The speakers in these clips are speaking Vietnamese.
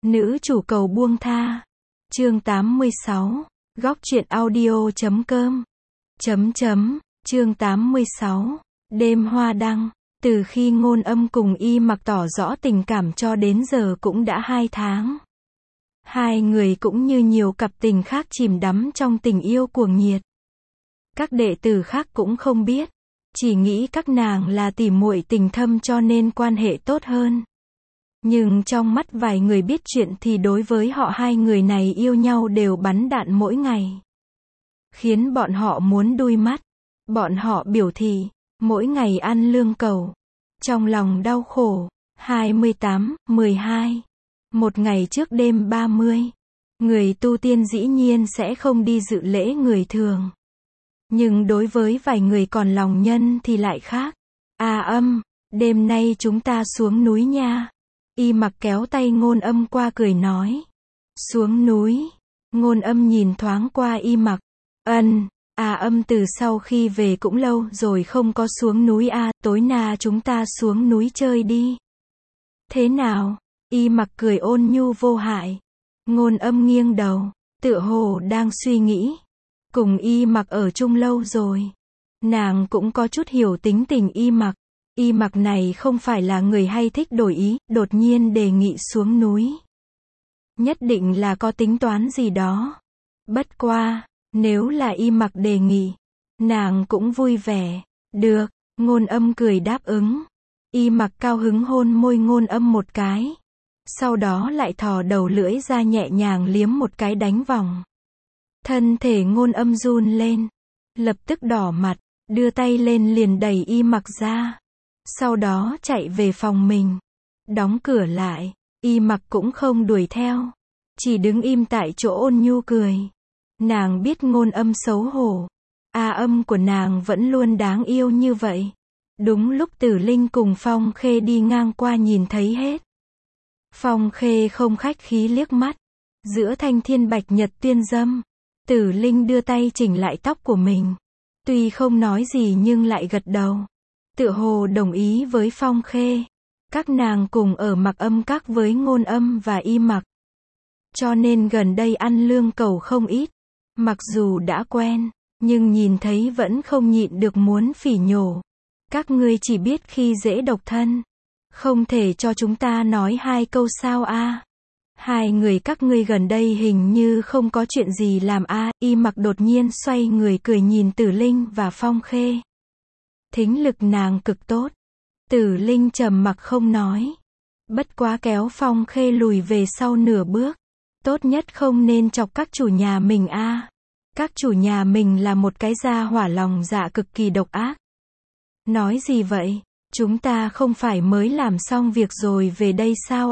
Nữ chủ cầu buông tha. Chương 86. Góc truyện audio.com. Chương 86. Đêm hoa đăng. Từ khi Ngôn Âm cùng Y Mặc tỏ rõ tình cảm cho đến giờ cũng đã 2 tháng. Hai người cũng như nhiều cặp tình khác chìm đắm trong tình yêu cuồng nhiệt. Các đệ tử khác cũng không biết, chỉ nghĩ các nàng là tỉ muội tình thâm cho nên quan hệ tốt hơn. Nhưng trong mắt vài người biết chuyện thì đối với họ hai người này yêu nhau đều bắn đạn mỗi ngày. Khiến bọn họ muốn đuôi mắt. Bọn họ biểu thị, mỗi ngày ăn lương cầu. Trong lòng đau khổ. 28/12. Một ngày trước đêm 30. Người tu tiên dĩ nhiên sẽ không đi dự lễ người thường. Nhưng đối với vài người còn lòng nhân thì lại khác. Âm, đêm nay chúng ta xuống núi nha. Y Mặc kéo tay Ngôn Âm qua cười nói. Xuống núi. Ngôn Âm nhìn thoáng qua Y Mặc. Âm từ sau khi về cũng lâu rồi không có xuống núi tối nào chúng ta xuống núi chơi đi. Thế nào? Y Mặc cười ôn nhu vô hại. Ngôn Âm nghiêng đầu, tựa hồ đang suy nghĩ. Cùng Y Mặc ở chung lâu rồi. Nàng cũng có chút hiểu tính tình Y Mặc. Y Mặc này không phải là người hay thích đổi ý, đột nhiên đề nghị xuống núi. Nhất định là có tính toán gì đó. Bất qua, nếu là Y Mặc đề nghị, nàng cũng vui vẻ. Được, Ngôn Âm cười đáp ứng. Y Mặc cao hứng hôn môi Ngôn Âm một cái. Sau đó lại thò đầu lưỡi ra nhẹ nhàng liếm một cái đánh vòng. Thân thể Ngôn Âm run lên. Lập tức đỏ mặt, đưa tay lên liền đẩy Y Mặc ra. Sau đó chạy về phòng mình. Đóng cửa lại. Y Mặc cũng không đuổi theo. Chỉ đứng im tại chỗ ôn nhu cười. Nàng biết Ngôn Âm xấu hổ. Âm của nàng vẫn luôn đáng yêu như vậy. Đúng lúc Tử Linh cùng Phong Khê đi ngang qua nhìn thấy hết. Phong Khê không khách khí liếc mắt. Giữa thanh thiên bạch nhật tuyên dâm. Tử Linh đưa tay chỉnh lại tóc của mình. Tuy không nói gì nhưng lại gật đầu. Tựa hồ đồng ý với Phong Khê. Các nàng cùng ở Mặc Âm các với Ngôn Âm và Y Mặc. Cho nên gần đây ăn lương cầu không ít. Mặc dù đã quen, nhưng nhìn thấy vẫn không nhịn được muốn phỉ nhổ. Các ngươi chỉ biết khi dễ độc thân. Không thể cho chúng ta nói 2 câu sao Hai người các ngươi gần đây hình như không có chuyện gì làm Y Mặc đột nhiên xoay người cười nhìn Tử Linh và Phong Khê. Thính lực nàng cực tốt. Tử Linh trầm mặc không nói. Bất quá kéo Phong Khê lùi về sau nửa bước. Tốt nhất không nên chọc các chủ nhà mình Các chủ nhà mình là một cái gia hỏa lòng dạ cực kỳ độc ác. Nói gì vậy? Chúng ta không phải mới làm xong việc rồi về đây sao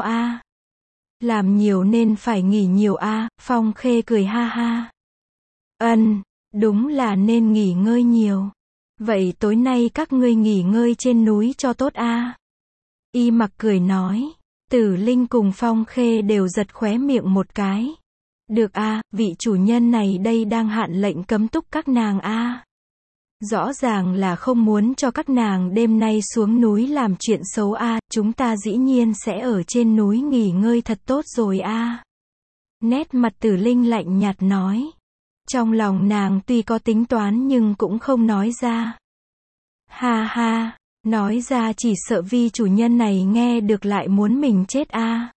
Làm nhiều nên phải nghỉ nhiều Phong Khê cười ha ha. Đúng là nên nghỉ ngơi nhiều. Vậy tối nay các ngươi nghỉ ngơi trên núi cho tốt Y Mặc cười nói. Tử Linh cùng Phong Khê đều giật khóe miệng một cái. Được vị chủ nhân này đây đang hạn lệnh cấm túc các nàng Rõ ràng là không muốn cho các nàng đêm nay xuống núi làm chuyện xấu chúng ta dĩ nhiên sẽ ở trên núi nghỉ ngơi thật tốt rồi Nét mặt Tử Linh lạnh nhạt nói. Trong lòng nàng tuy có tính toán nhưng cũng không nói ra. Ha ha, nói ra chỉ sợ vi chủ nhân này nghe được lại muốn mình chết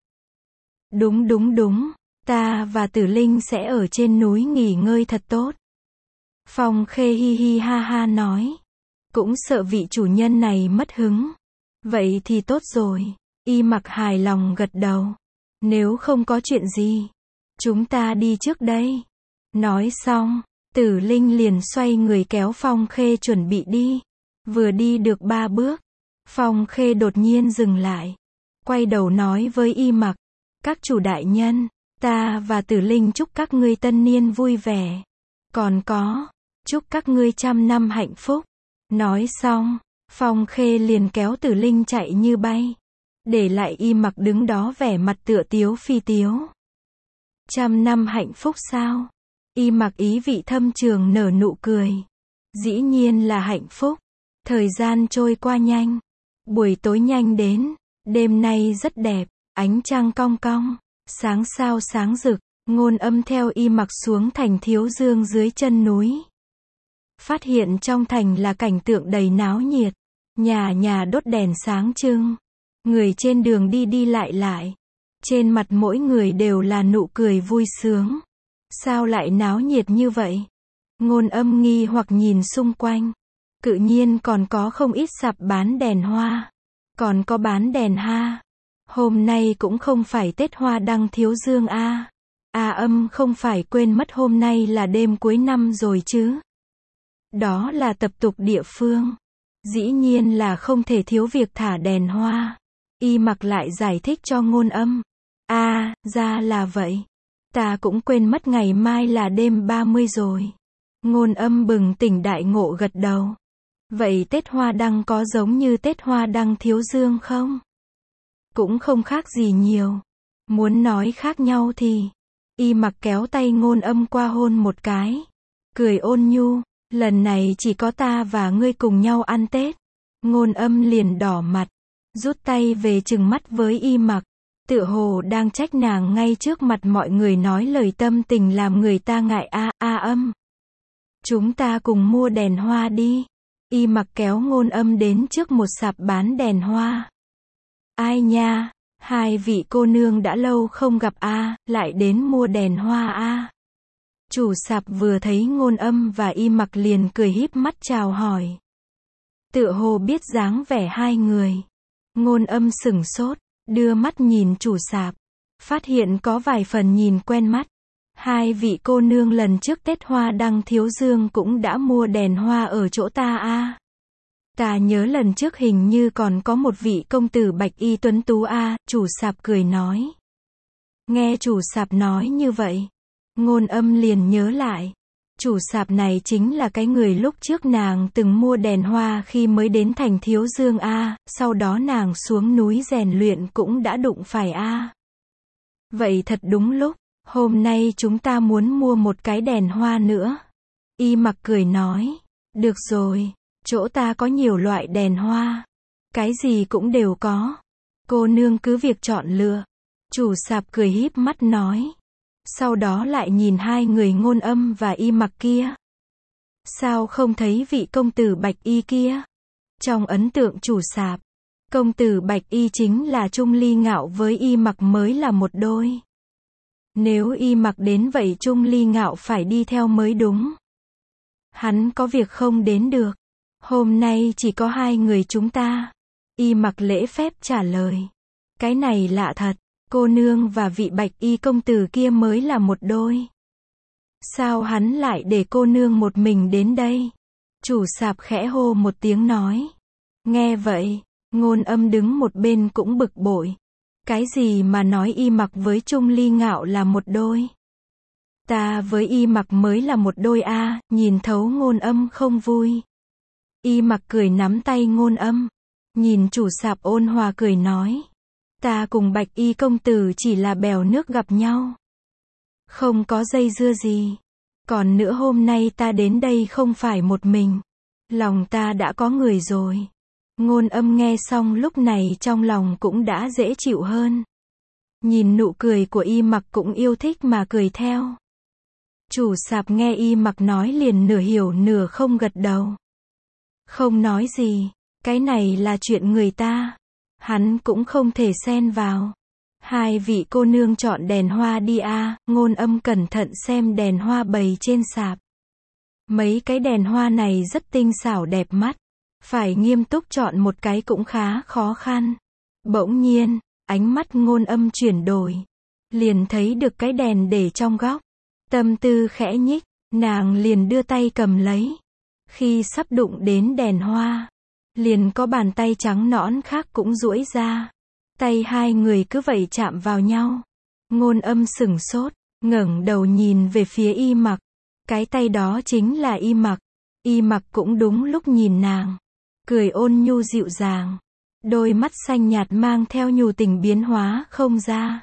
Đúng, ta và Tử Linh sẽ ở trên núi nghỉ ngơi thật tốt. Phong Khê hi hi ha ha nói. Cũng sợ vị chủ nhân này mất hứng. Vậy thì tốt rồi. Y Mặc hài lòng gật đầu. Nếu không có chuyện gì, chúng ta đi trước đây. Nói xong, Tử Linh liền xoay người kéo Phong Khê chuẩn bị đi. Vừa đi được 3 bước, Phong Khê đột nhiên dừng lại. Quay đầu nói với Y Mặc. Các chủ đại nhân, ta và Tử Linh chúc các ngươi tân niên vui vẻ. Còn có, chúc các ngươi 100 năm hạnh phúc. Nói xong, Phong Khê liền kéo Tử Linh chạy như bay. Để lại Y Mặc đứng đó vẻ mặt tựa tiếu phi tiếu. 100 năm hạnh phúc sao? Y Mặc ý vị thâm trường nở nụ cười. Dĩ nhiên là hạnh phúc. Thời gian trôi qua nhanh. Buổi tối nhanh đến. Đêm nay rất đẹp. Ánh trăng cong cong. Sáng sao sáng rực, Ngôn Âm theo Y Mặc xuống thành Thiếu Dương dưới chân núi. Phát hiện trong thành là cảnh tượng đầy náo nhiệt. Nhà nhà đốt đèn sáng trưng. Người trên đường đi đi lại lại. Trên mặt mỗi người đều là nụ cười vui sướng. Sao lại náo nhiệt như vậy? Ngôn Âm nghi hoặc nhìn xung quanh. Tự nhiên còn có không ít sạp bán đèn hoa. Còn có bán đèn ha. Hôm nay cũng không phải Tết Hoa Đăng Thiếu Dương a. Âm không phải quên mất hôm nay là đêm cuối năm rồi chứ. Đó là tập tục địa phương. Dĩ nhiên là không thể thiếu việc thả đèn hoa. Y Mặc lại giải thích cho Ngôn Âm. Ra là vậy. Ta cũng quên mất ngày mai là đêm 30 rồi. Ngôn Âm bừng tỉnh đại ngộ gật đầu. Vậy Tết Hoa Đăng có giống như Tết Hoa Đăng Thiếu Dương không? Cũng không khác gì nhiều. Muốn nói khác nhau thì... Y Mặc kéo tay Ngôn Âm qua hôn một cái. Cười ôn nhu. Lần này chỉ có ta và ngươi cùng nhau ăn Tết. Ngôn Âm liền đỏ mặt. Rút tay về trừng mắt với Y Mặc. Tựa hồ đang trách nàng ngay trước mặt mọi người nói lời tâm tình làm người ta ngại. Âm. Chúng ta cùng mua đèn hoa đi. Y Mặc kéo Ngôn Âm đến trước một sạp bán đèn hoa. Ai nha, hai vị cô nương đã lâu không gặp lại đến mua đèn hoa Chủ sạp vừa thấy Ngôn Âm và Y Mặc liền cười híp mắt chào hỏi. Tựa hồ biết dáng vẻ hai người. Ngôn Âm sửng sốt, đưa mắt nhìn chủ sạp. Phát hiện có vài phần nhìn quen mắt. Hai vị cô nương lần trước Tết Hoa Đăng Thiếu Dương cũng đã mua đèn hoa ở chỗ ta Ta nhớ lần trước hình như còn có một vị công tử bạch y tuấn tú chủ sạp cười nói. Nghe chủ sạp nói như vậy. Ngôn Âm liền nhớ lại. Chủ sạp này chính là cái người lúc trước nàng từng mua đèn hoa khi mới đến thành Thiếu Dương sau đó nàng xuống núi rèn luyện cũng đã đụng phải Vậy thật đúng lúc, hôm nay chúng ta muốn mua một cái đèn hoa nữa. Y Mặc cười nói, được rồi, chỗ ta có nhiều loại đèn hoa. Cái gì cũng đều có. Cô nương cứ việc chọn lựa. Chủ sạp cười híp mắt nói. Sau đó lại nhìn hai người Ngôn Âm và Y Mặc kia. Sao không thấy vị công tử bạch y kia? Trong ấn tượng chủ sạp, công tử bạch y chính là Trung Ly Ngạo với Y Mặc mới là một đôi. Nếu Y Mặc đến vậy Trung Ly Ngạo phải đi theo mới đúng. Hắn có việc không đến được. Hôm nay chỉ có hai người chúng ta. Y Mặc lễ phép trả lời. Cái này lạ thật. Cô nương và vị bạch y công tử kia mới là một đôi. Sao hắn lại để cô nương một mình đến đây? Chủ sạp khẽ hô một tiếng nói. Nghe vậy, Ngôn Âm đứng một bên cũng bực bội. Cái gì mà nói Y Mặc với Trung Ly Ngạo là một đôi? Ta với Y Mặc mới là một đôi nhìn thấu Ngôn Âm không vui. Y Mặc cười nắm tay Ngôn Âm. Nhìn chủ sạp ôn hòa cười nói. Ta cùng bạch y công tử chỉ là bèo nước gặp nhau. Không có dây dưa gì. Còn nữa hôm nay ta đến đây không phải một mình. Lòng ta đã có người rồi. Ngôn Âm nghe xong lúc này trong lòng cũng đã dễ chịu hơn. Nhìn nụ cười của Y Mặc cũng yêu thích mà cười theo. Chủ sạp nghe Y Mặc nói liền nửa hiểu nửa không gật đầu. Không nói gì. Cái này là chuyện người ta. Hắn cũng không thể xen vào. Hai vị cô nương chọn đèn hoa đi Ngôn Âm cẩn thận xem đèn hoa bày trên sạp. Mấy cái đèn hoa này rất tinh xảo đẹp mắt. Phải nghiêm túc chọn một cái cũng khá khó khăn. Bỗng nhiên, ánh mắt Ngôn Âm chuyển đổi. Liền thấy được cái đèn để trong góc. Tâm tư khẽ nhích, nàng liền đưa tay cầm lấy. Khi sắp đụng đến đèn hoa, liền có bàn tay trắng nõn khác cũng duỗi ra. Tay hai người cứ vậy chạm vào nhau. Ngôn Âm sửng sốt, ngẩng đầu nhìn về phía Y Mặc. Cái tay đó chính là Y Mặc. Y Mặc cũng đúng lúc nhìn nàng. Cười ôn nhu dịu dàng. Đôi mắt xanh nhạt mang theo nhu tình biến hóa không ra.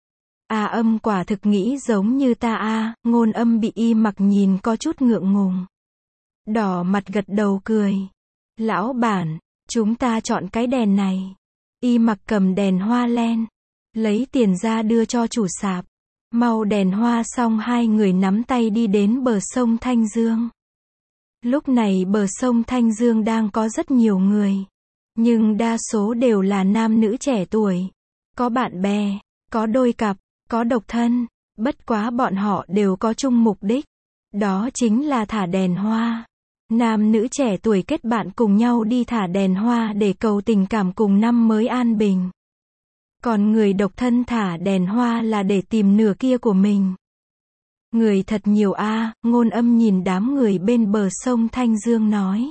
Âm quả thực nghĩ giống như ta Ngôn Âm bị Y Mặc nhìn có chút ngượng ngùng. Đỏ mặt gật đầu cười. Lão bản, chúng ta chọn cái đèn này. Y Mặc cầm đèn hoa len. lấy tiền ra đưa cho chủ sạp. Mau đèn hoa xong hai người nắm tay đi đến bờ sông Thanh Dương. Lúc này bờ sông Thanh Dương đang có rất nhiều người. Nhưng đa số đều là nam nữ trẻ tuổi. Có bạn bè, có đôi cặp, có độc thân. Bất quá bọn họ đều có chung mục đích. Đó chính là thả đèn hoa. Nam nữ trẻ tuổi kết bạn cùng nhau đi thả đèn hoa để cầu tình cảm cùng năm mới an bình. Còn người độc thân thả đèn hoa là để tìm nửa kia của mình. Người thật nhiều a, Ngôn Âm nhìn đám người bên bờ sông Thanh Dương nói.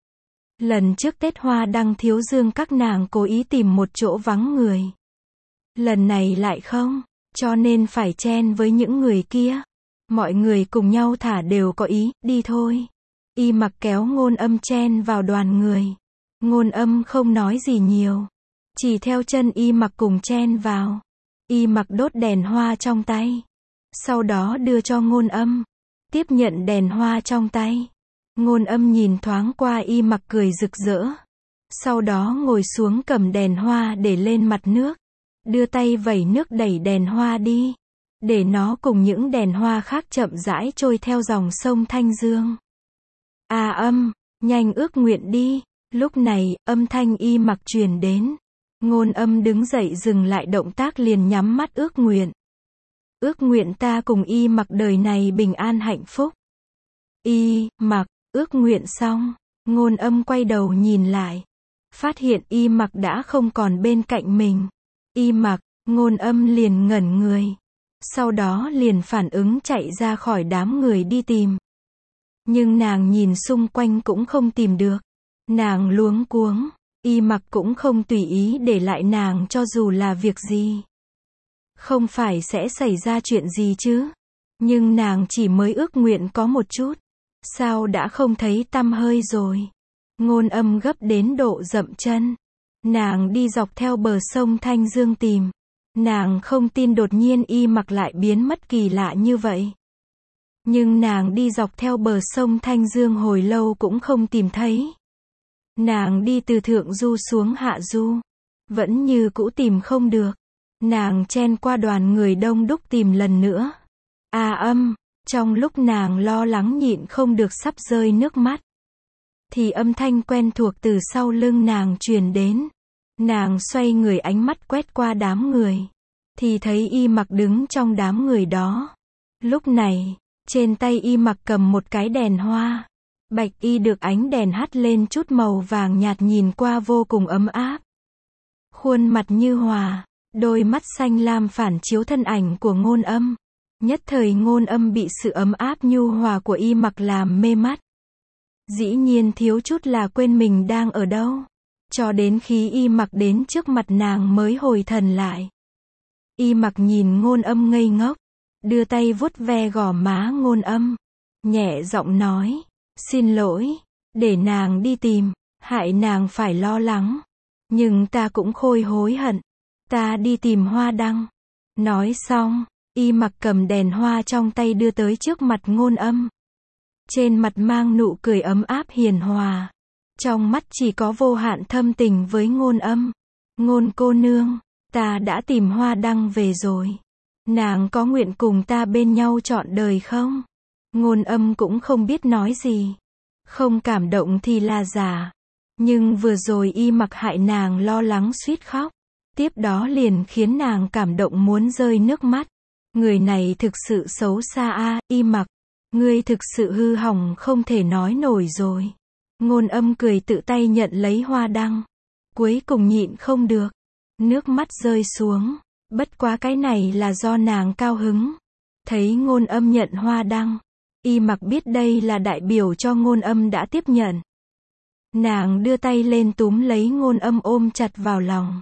Lần trước Tết Hoa Đăng Thiếu Dương các nàng cố ý tìm một chỗ vắng người. Lần này lại không, cho nên phải chen với những người kia. Mọi người cùng nhau thả đều có ý, đi thôi. Y Mặc kéo Ngôn Âm chen vào đoàn người. Ngôn Âm không nói gì nhiều. Chỉ theo chân Y Mặc cùng chen vào. Y Mặc đốt đèn hoa trong tay. Sau đó đưa cho Ngôn Âm. Tiếp nhận đèn hoa trong tay. Ngôn Âm nhìn thoáng qua Y Mặc cười rực rỡ. Sau đó ngồi xuống cầm đèn hoa để lên mặt nước. Đưa tay vẩy nước đẩy đèn hoa đi. Để nó cùng những đèn hoa khác chậm rãi trôi theo dòng sông Thanh Dương. Âm, nhanh ước nguyện đi. Lúc này, âm thanh Y Mặc truyền đến. Ngôn Âm đứng dậy dừng lại động tác liền nhắm mắt ước nguyện. Ước nguyện ta cùng Y Mặc đời này bình an hạnh phúc. Y Mặc, ước nguyện xong, Ngôn Âm quay đầu nhìn lại. Phát hiện Y Mặc đã không còn bên cạnh mình. Y Mặc, Ngôn Âm liền ngẩn người. Sau đó liền phản ứng chạy ra khỏi đám người đi tìm. Nhưng nàng nhìn xung quanh cũng không tìm được. Nàng luống cuống. Y Mặc cũng không tùy ý để lại nàng cho dù là việc gì. Không phải sẽ xảy ra chuyện gì chứ. Nhưng nàng chỉ mới ước nguyện có một chút. Sao đã không thấy tăm hơi rồi. Ngôn Âm gấp đến độ dậm chân. Nàng đi dọc theo bờ sông Thanh Dương tìm. Nàng không tin đột nhiên Y Mặc lại biến mất kỳ lạ như vậy. Nhưng nàng đi dọc theo bờ sông Thanh Dương hồi lâu cũng không tìm thấy. Nàng đi từ thượng du xuống hạ du. Vẫn như cũ tìm không được. Nàng chen qua đoàn người đông đúc tìm lần nữa. Trong lúc nàng lo lắng nhịn không được sắp rơi nước mắt. Thì âm thanh quen thuộc từ sau lưng nàng truyền đến. Nàng xoay người ánh mắt quét qua đám người. Thì thấy Y Mặc đứng trong đám người đó. Lúc này, trên tay Y Mặc cầm một cái đèn hoa. Bạch y được ánh đèn hắt lên chút màu vàng nhạt nhìn qua vô cùng ấm áp. Khuôn mặt như hòa, đôi mắt xanh lam phản chiếu thân ảnh của Ngôn Âm. Nhất thời Ngôn Âm bị sự ấm áp nhu hòa của Y Mặc làm mê mắt. Dĩ nhiên thiếu chút là quên mình đang ở đâu. Cho đến khi Y Mặc đến trước mặt nàng mới hồi thần lại. Y Mặc nhìn Ngôn Âm ngây ngốc. Đưa tay vuốt ve gò má Ngôn Âm. Nhẹ giọng nói. Xin lỗi. Để nàng đi tìm. Hại nàng phải lo lắng. Nhưng ta cũng hối hận. Ta đi tìm hoa đăng. Nói xong. Y Mặc cầm đèn hoa trong tay đưa tới trước mặt Ngôn Âm. Trên mặt mang nụ cười ấm áp hiền hòa. Trong mắt chỉ có vô hạn thâm tình với Ngôn Âm. Ngôn cô nương, ta đã tìm hoa đăng về rồi. Nàng có nguyện cùng ta bên nhau trọn đời không? Ngôn Âm cũng không biết nói gì. Không cảm động thì là giả. Nhưng vừa rồi Y Mặc hại nàng lo lắng suýt khóc. Tiếp đó liền khiến nàng cảm động muốn rơi nước mắt. Người này thực sự xấu xa a, Y Mặc. Ngươi thực sự hư hỏng không thể nói nổi rồi. Ngôn Âm cười tự tay nhận lấy hoa đăng. Cuối cùng nhịn không được. Nước mắt rơi xuống. Bất quá cái này là do nàng cao hứng. Thấy Ngôn Âm nhận hoa đăng. Y Mặc biết đây là đại biểu cho Ngôn Âm đã tiếp nhận. Nàng đưa tay lên túm lấy Ngôn Âm ôm chặt vào lòng.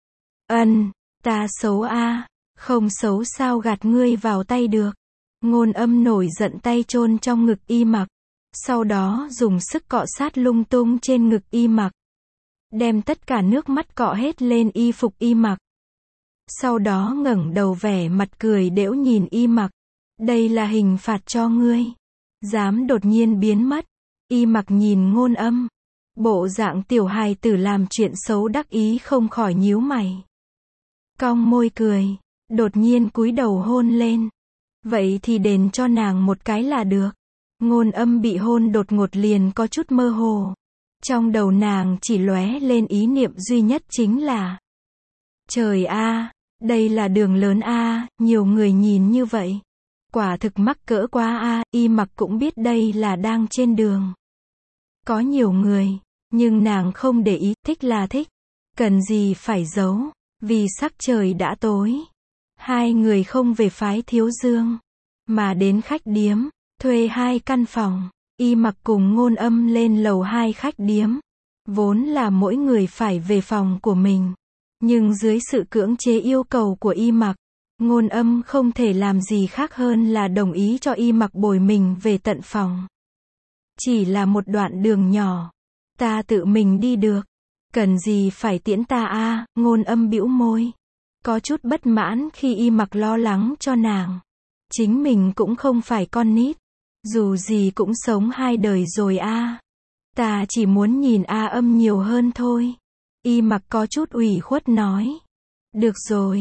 Ta xấu a, không xấu sao gạt ngươi vào tay được. Ngôn Âm nổi giận tay chôn trong ngực Y Mặc. Sau đó dùng sức cọ sát lung tung trên ngực Y Mặc. Đem tất cả nước mắt cọ hết lên y phục Y Mặc. Sau đó ngẩng đầu vẻ mặt cười đễu nhìn Y Mặc. Đây là hình phạt cho ngươi. Dám đột nhiên biến mất. Y Mặc nhìn Ngôn Âm. Bộ dạng tiểu hài tử làm chuyện xấu đắc ý không khỏi nhíu mày. cong môi cười, đột nhiên cúi đầu hôn lên. Vậy thì đền cho nàng một cái là được. Ngôn Âm bị hôn đột ngột liền có chút mơ hồ. Trong đầu nàng chỉ lóe lên ý niệm duy nhất chính là: trời a, đây là đường lớn a, nhiều người nhìn như vậy. Quả thực mắc cỡ quá a, Y Mặc cũng biết đây là đang trên đường. Có nhiều người, nhưng nàng không để ý, thích là thích. Cần gì phải giấu, vì sắc trời đã tối. Hai người không về phái Thiếu Dương, mà đến khách điếm, thuê 2 căn phòng. Y Mặc cùng Ngôn Âm lên lầu 2 khách điếm. Vốn là mỗi người phải về phòng của mình. Nhưng dưới sự cưỡng chế yêu cầu của Y Mặc, Ngôn Âm không thể làm gì khác hơn là đồng ý cho Y Mặc bồi mình về tận phòng. Chỉ là một đoạn đường nhỏ, ta tự mình đi được. Cần gì phải tiễn ta a, Ngôn Âm bĩu môi. Có chút bất mãn khi Y Mặc lo lắng cho nàng. Chính mình cũng không phải con nít. Dù gì cũng sống 2 đời rồi a. Ta chỉ muốn nhìn A Âm nhiều hơn thôi. Y Mặc có chút ủy khuất nói. Được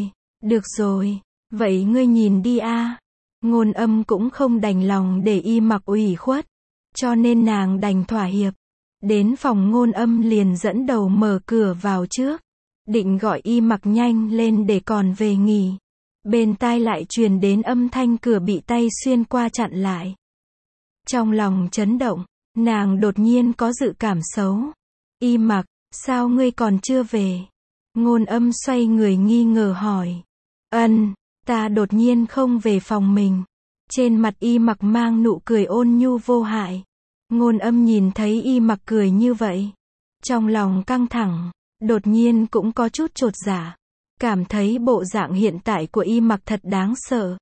rồi, vậy ngươi nhìn đi a. Ngôn Âm cũng không đành lòng để Y Mặc ủy khuất, cho nên nàng đành thỏa hiệp. Đến phòng Ngôn Âm liền dẫn đầu mở cửa vào trước, định gọi Y Mặc nhanh lên để còn về nghỉ. Bên tai lại truyền đến âm thanh cửa bị tay xuyên qua chặn lại. Trong lòng chấn động, nàng đột nhiên có dự cảm xấu. Y Mặc, sao ngươi còn chưa về? Ngôn Âm xoay người nghi ngờ hỏi. Ta đột nhiên không về phòng mình. Trên mặt Y Mặc mang nụ cười ôn nhu vô hại. Ngôn Âm nhìn thấy Y Mặc cười như vậy, trong lòng căng thẳng, đột nhiên cũng có chút chột dạ. Cảm thấy bộ dạng hiện tại của Y Mặc thật đáng sợ.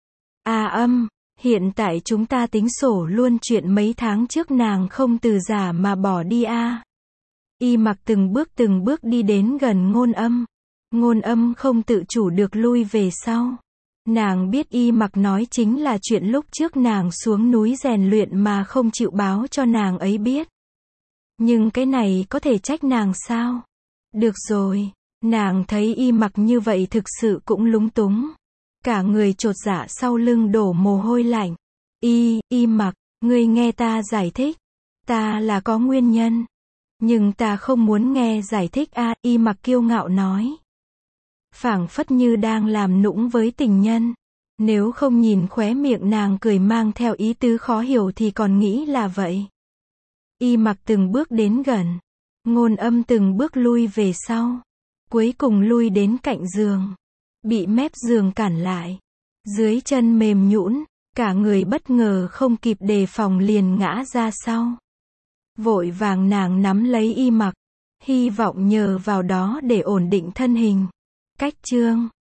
Âm, hiện tại chúng ta tính sổ luôn chuyện mấy tháng trước nàng không từ giả mà bỏ đi a. Y Mặc từng bước đi đến gần Ngôn Âm. Ngôn Âm không tự chủ được lui về sau. Nàng biết Y Mặc nói chính là chuyện lúc trước nàng xuống núi rèn luyện mà không chịu báo cho nàng ấy biết. Nhưng cái này có thể trách nàng sao? Được rồi, nàng thấy Y Mặc như vậy thực sự cũng lúng túng. Cả người chột dạ sau lưng đổ mồ hôi lạnh. Y Mặc, ngươi nghe ta giải thích. Ta là có nguyên nhân. Nhưng ta không muốn nghe giải thích a, Y Mặc kiêu ngạo nói. Phảng phất như đang làm nũng với tình nhân. Nếu không nhìn khóe miệng nàng cười mang theo ý tứ khó hiểu thì còn nghĩ là vậy. Y Mặc từng bước đến gần. Ngôn Âm từng bước lui về sau. Cuối cùng lui đến cạnh giường. Bị mép giường cản lại. Dưới chân mềm nhũn, cả người bất ngờ không kịp đề phòng liền ngã ra sau. Vội vàng nàng nắm lấy Y Mặc, hy vọng nhờ vào đó để ổn định thân hình. Cách chương